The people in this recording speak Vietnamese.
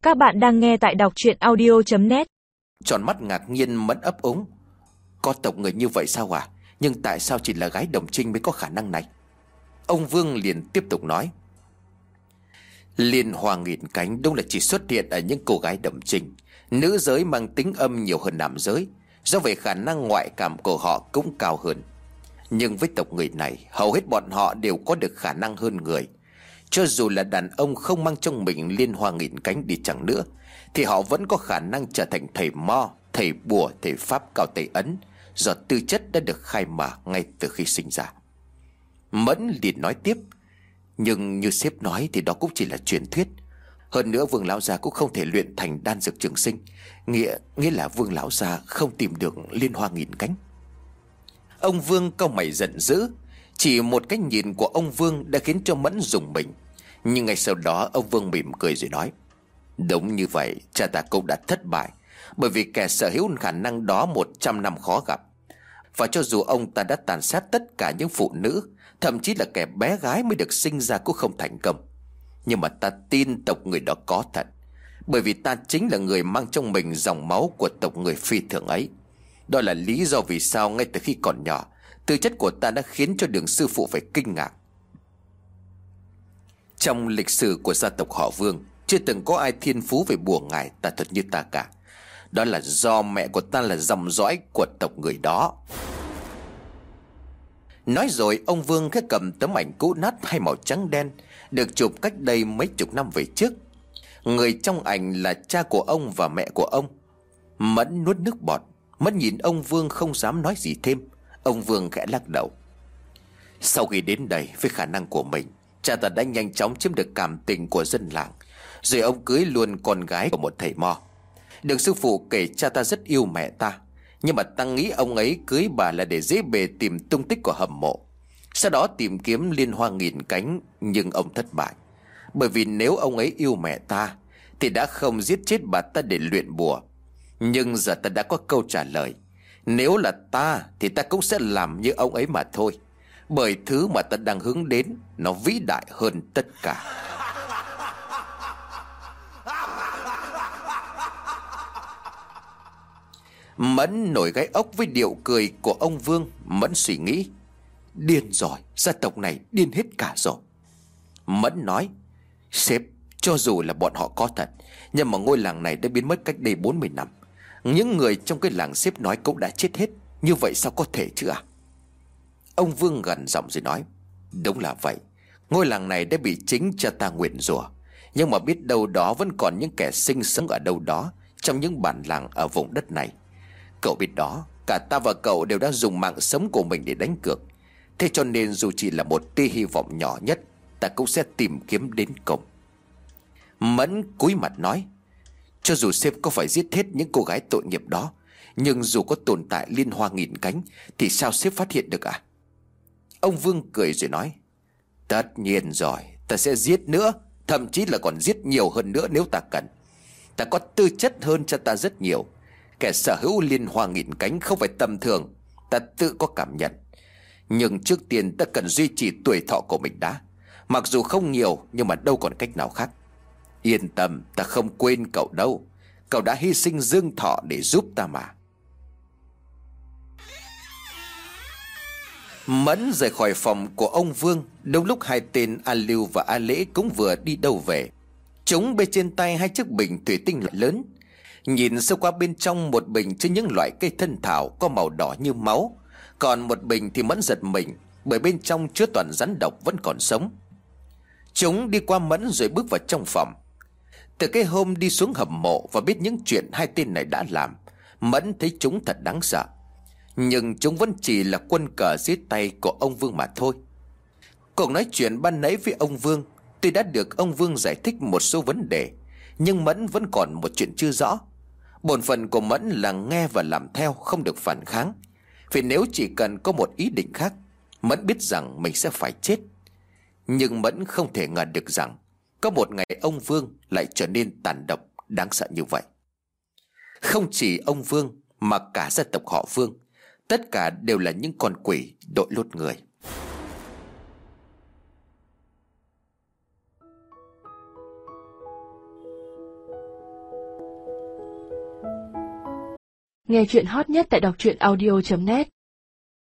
Các bạn đang nghe tại đọc truyện audio.net. Tròn mắt ngạc nhiên Mẫn ấp úng. Có tộc người như vậy sao à? Nhưng tại sao chỉ là gái đồng trinh mới có khả năng này? Ông Vương liền tiếp tục nói. Liên hoa nghìn cánh đúng là chỉ xuất hiện ở những cô gái đồng trinh. Nữ giới mang tính âm nhiều hơn nam giới, do vậy khả năng ngoại cảm của họ cũng cao hơn. Nhưng với tộc người này, hầu hết bọn họ đều có được khả năng hơn người. Cho dù là đàn ông không mang trong mình liên hoa nghìn cánh đi chẳng nữa, thì họ vẫn có khả năng trở thành thầy mo, thầy bùa, thầy pháp cao tay ấn, do tư chất đã được khai mở ngay từ khi sinh ra. Mẫn liền nói tiếp. Nhưng như sếp nói thì đó cũng chỉ là truyền thuyết. Hơn nữa Vương lão gia cũng không thể luyện thành đan dược trường sinh, nghĩa là Vương lão gia không tìm được liên hoa nghìn cánh. Ông Vương cau mày giận dữ. Chỉ một cái nhìn của ông Vương đã khiến cho Mẫn rùng mình. Nhưng ngay sau đó ông Vương mỉm cười rồi nói. Đúng như vậy, cha ta cũng đã thất bại, bởi vì kẻ sở hữu khả năng đó 100 năm khó gặp. Và cho dù ông ta đã tàn sát tất cả những phụ nữ, thậm chí là kẻ bé gái mới được sinh ra cũng không thành công, nhưng mà ta tin tộc người đó có thật, bởi vì ta chính là người mang trong mình dòng máu của tộc người phi thường ấy. Đó là lý do vì sao ngay từ khi còn nhỏ, tư chất của ta đã khiến cho Đường sư phụ phải kinh ngạc. Trong lịch sử của gia tộc họ Vương, chưa từng có ai thiên phú về bùa ngải tà thuật như ta cả. Đó là do mẹ của ta là dòng dõi của tộc người đó. Nói rồi ông Vương khẽ cầm tấm ảnh cũ nát hai màu trắng đen, được chụp cách đây mấy chục năm về trước. Người trong ảnh là cha của ông và mẹ của ông. Mẫn nuốt nước bọt. Mẫn nhìn ông Vương không dám nói gì thêm. Ông Vương khẽ lắc đầu. Sau khi đến đây với khả năng của mình, cha ta đã nhanh chóng chiếm được cảm tình của dân làng, rồi ông cưới luôn con gái của một thầy mo. Đường sư phụ kể cha ta rất yêu mẹ ta, nhưng mà ta nghĩ ông ấy cưới bà là để dễ bề tìm tung tích của hầm mộ, sau đó tìm kiếm liên hoa nghìn cánh. Nhưng ông thất bại, bởi vì nếu ông ấy yêu mẹ ta thì đã không giết chết bà ta để luyện bùa. Nhưng giờ ta đã có câu trả lời. Nếu là ta thì ta cũng sẽ làm như ông ấy mà thôi, bởi thứ mà ta đang hướng đến nó vĩ đại hơn tất cả. Mẫn nổi gáy ốc với điệu cười của ông Vương. Mẫn suy nghĩ. Điên rồi, gia tộc này điên hết cả rồi. Mẫn nói. Sếp, cho dù là bọn họ có thật, nhưng mà ngôi làng này đã biến mất cách đây 40 năm. Những người trong cái làng sếp nói cũng đã chết hết. Như vậy sao có thể chứ à? Ông Vương gần giọng rồi nói. Đúng là vậy, ngôi làng này đã bị chính cha ta nguyền rủa, nhưng mà biết đâu đó vẫn còn những kẻ sinh sống ở đâu đó trong những bản làng ở vùng đất này. Cậu biết đó, cả ta và cậu đều đã dùng mạng sống của mình để đánh cược. Thế cho nên dù chỉ là một tia hy vọng nhỏ nhất, ta cũng sẽ tìm kiếm đến cùng. Mẫn cúi mặt nói. Cho dù sếp có phải giết hết những cô gái tội nghiệp đó, nhưng dù có tồn tại liên hoa nghìn cánh thì sao sếp phát hiện được à? Ông Vương cười rồi nói. Tất nhiên rồi, ta sẽ giết nữa, thậm chí là còn giết nhiều hơn nữa nếu ta cần. Ta có tư chất hơn cho ta rất nhiều. Kẻ sở hữu liên hoa nghìn cánh không phải tầm thường, ta tự có cảm nhận. Nhưng trước tiên ta cần duy trì tuổi thọ của mình đã. Mặc dù không nhiều, nhưng mà đâu còn cách nào khác. Yên tâm, ta không quên cậu đâu. Cậu đã hy sinh dương thọ để giúp ta mà. Mẫn rời khỏi phòng của ông Vương. Đúng lúc hai tên A Lưu và A Lễ cũng vừa đi đâu về. Chúng bê trên tay hai chiếc bình thủy tinh loại lớn. Nhìn sâu qua bên trong, một bình chứa những loại cây thân thảo có màu đỏ như máu, còn một bình thì Mẫn giật mình, bởi bên trong chứa toàn rắn độc vẫn còn sống. Chúng đi qua Mẫn rồi bước vào trong phòng. Từ cái hôm đi xuống hầm mộ và biết những chuyện hai tên này đã làm, Mẫn thấy chúng thật đáng sợ. Nhưng chúng vẫn chỉ là quân cờ dưới tay của ông Vương mà thôi. Cuộc nói chuyện ban nãy với ông Vương, tuy đã được ông Vương giải thích một số vấn đề, nhưng Mẫn vẫn còn một chuyện chưa rõ. Bổn phận của Mẫn là nghe và làm theo, không được phản kháng. Vì nếu chỉ cần có một ý định khác, Mẫn biết rằng mình sẽ phải chết. Nhưng Mẫn không thể ngờ được rằng có một ngày ông Vương lại trở nên tàn độc, đáng sợ như vậy. Không chỉ ông Vương mà cả gia tộc họ Vương, tất cả đều là những con quỷ đội lốt người. Nghe chuyện hot nhất tại đọc truyện audio.net